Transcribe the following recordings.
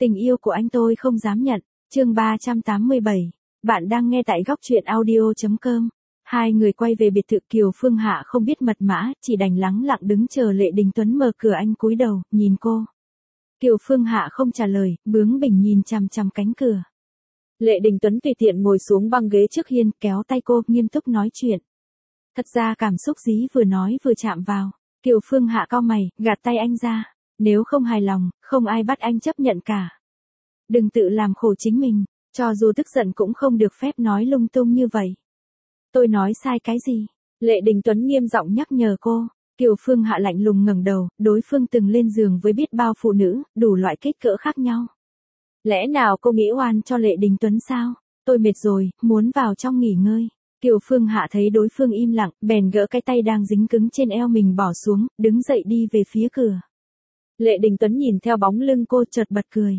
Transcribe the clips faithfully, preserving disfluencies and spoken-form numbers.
Tình yêu của anh tôi không dám nhận. Chương ba trăm tám mươi bảy. Bạn đang nghe tại góc truyện audio chấm com. Hai người quay về biệt thự, Kiều Phương Hạ không biết mật mã, chỉ đành lắng lặng đứng chờ Lệ Đình Tuấn mở cửa. Anh cúi đầu, nhìn cô. Kiều Phương Hạ không trả lời, bướng bỉnh nhìn chằm chằm cánh cửa. Lệ Đình Tuấn tùy tiện ngồi xuống băng ghế trước hiên, kéo tay cô, nghiêm túc nói chuyện. Thật ra cảm xúc dí vừa nói vừa chạm vào. Kiều Phương Hạ cau mày, gạt tay anh ra. Nếu không hài lòng, không ai bắt anh chấp nhận cả. Đừng tự làm khổ chính mình, cho dù tức giận cũng không được phép nói lung tung như vậy. Tôi nói sai cái gì? Lệ Đình Tuấn nghiêm giọng nhắc nhở cô. Kiều Phương Hạ lạnh lùng ngẩng đầu, đối phương từng lên giường với biết bao phụ nữ, đủ loại kích cỡ khác nhau. Lẽ nào cô nghĩ oan cho Lệ Đình Tuấn sao? Tôi mệt rồi, muốn vào trong nghỉ ngơi. Kiều Phương Hạ thấy đối phương im lặng, bèn gỡ cái tay đang dính cứng trên eo mình bỏ xuống, đứng dậy đi về phía cửa. Lệ Đình Tuấn nhìn theo bóng lưng cô chợt bật cười.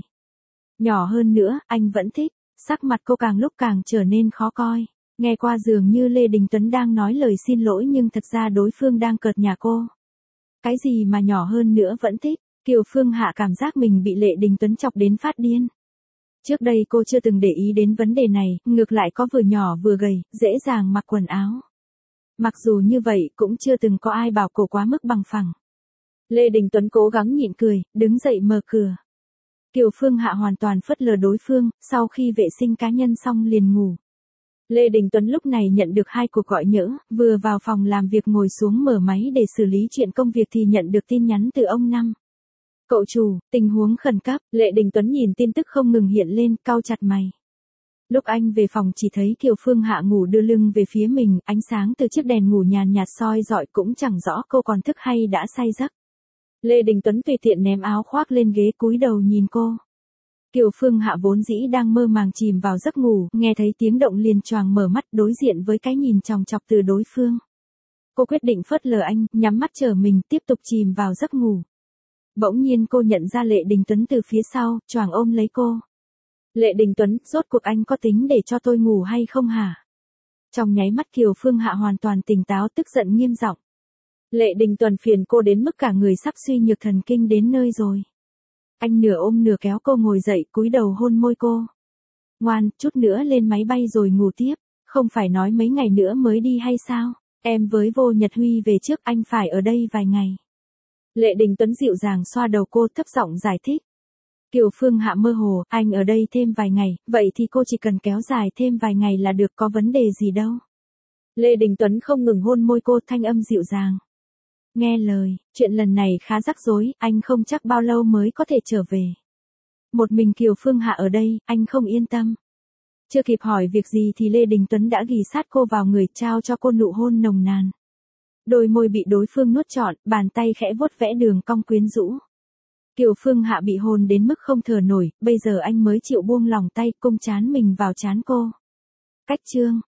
Nhỏ hơn nữa, anh vẫn thích. Sắc mặt cô càng lúc càng trở nên khó coi. Nghe qua dường như Lệ Đình Tuấn đang nói lời xin lỗi nhưng thật ra đối phương đang cợt nhả cô. Cái gì mà nhỏ hơn nữa vẫn thích? Kiều Phương Hạ cảm giác mình bị Lệ Đình Tuấn chọc đến phát điên. Trước đây cô chưa từng để ý đến vấn đề này, ngược lại có vừa nhỏ vừa gầy, dễ dàng mặc quần áo. Mặc dù như vậy cũng chưa từng có ai bảo cô quá mức bằng phẳng. Lệ Đình Tuấn cố gắng nhịn cười, đứng dậy mở cửa. Kiều Phương Hạ hoàn toàn phớt lờ đối phương, sau khi vệ sinh cá nhân xong liền ngủ. Lệ Đình Tuấn lúc này nhận được hai cuộc gọi nhỡ, vừa vào phòng làm việc ngồi xuống mở máy để xử lý chuyện công việc thì nhận được tin nhắn từ ông Năm. Cậu chủ, tình huống khẩn cấp. Lệ Đình Tuấn nhìn tin tức không ngừng hiện lên, cau chặt mày. Lúc anh về phòng chỉ thấy Kiều Phương Hạ ngủ đưa lưng về phía mình, ánh sáng từ chiếc đèn ngủ nhàn nhạt soi rọi cũng chẳng rõ cô còn thức hay đã say giấc. Lệ Đình Tuấn tùy tiện ném áo khoác lên ghế cúi đầu nhìn cô. Kiều Phương Hạ vốn dĩ đang mơ màng chìm vào giấc ngủ, nghe thấy tiếng động liền choàng mở mắt đối diện với cái nhìn chòng chọc từ đối phương. Cô quyết định phớt lờ anh, nhắm mắt chờ mình tiếp tục chìm vào giấc ngủ. Bỗng nhiên cô nhận ra Lệ Đình Tuấn từ phía sau, choàng ôm lấy cô. Lệ Đình Tuấn, rốt cuộc anh có tính để cho tôi ngủ hay không hả? Trong nháy mắt Kiều Phương Hạ hoàn toàn tỉnh táo, tức giận nghiêm giọng. Lệ Đình Tuấn phiền cô đến mức cả người sắp suy nhược thần kinh đến nơi rồi. Anh nửa ôm nửa kéo cô ngồi dậy, cúi đầu hôn môi cô. Ngoan, chút nữa lên máy bay rồi ngủ tiếp, không phải nói mấy ngày nữa mới đi hay sao? Em với Vô Nhật Huy về trước, anh phải ở đây vài ngày. Lệ Đình Tuấn dịu dàng xoa đầu cô, thấp giọng giải thích. Kiều Phương Hạ mơ hồ, anh ở đây thêm vài ngày, vậy thì cô chỉ cần kéo dài thêm vài ngày là được, có vấn đề gì đâu. Lệ Đình Tuấn không ngừng hôn môi cô, thanh âm dịu dàng. Nghe lời, chuyện lần này khá rắc rối, anh không chắc bao lâu mới có thể trở về. Một mình Kiều Phương Hạ ở đây, anh không yên tâm. Chưa kịp hỏi việc gì thì Lệ Đình Tuấn đã ghì sát cô vào người, trao cho cô nụ hôn nồng nàn. Đôi môi bị đối phương nuốt trọn, bàn tay khẽ vuốt vẽ đường cong quyến rũ. Kiều Phương Hạ bị hôn đến mức không thở nổi, bây giờ anh mới chịu buông lòng tay, cung trán mình vào trán cô. Cách chương,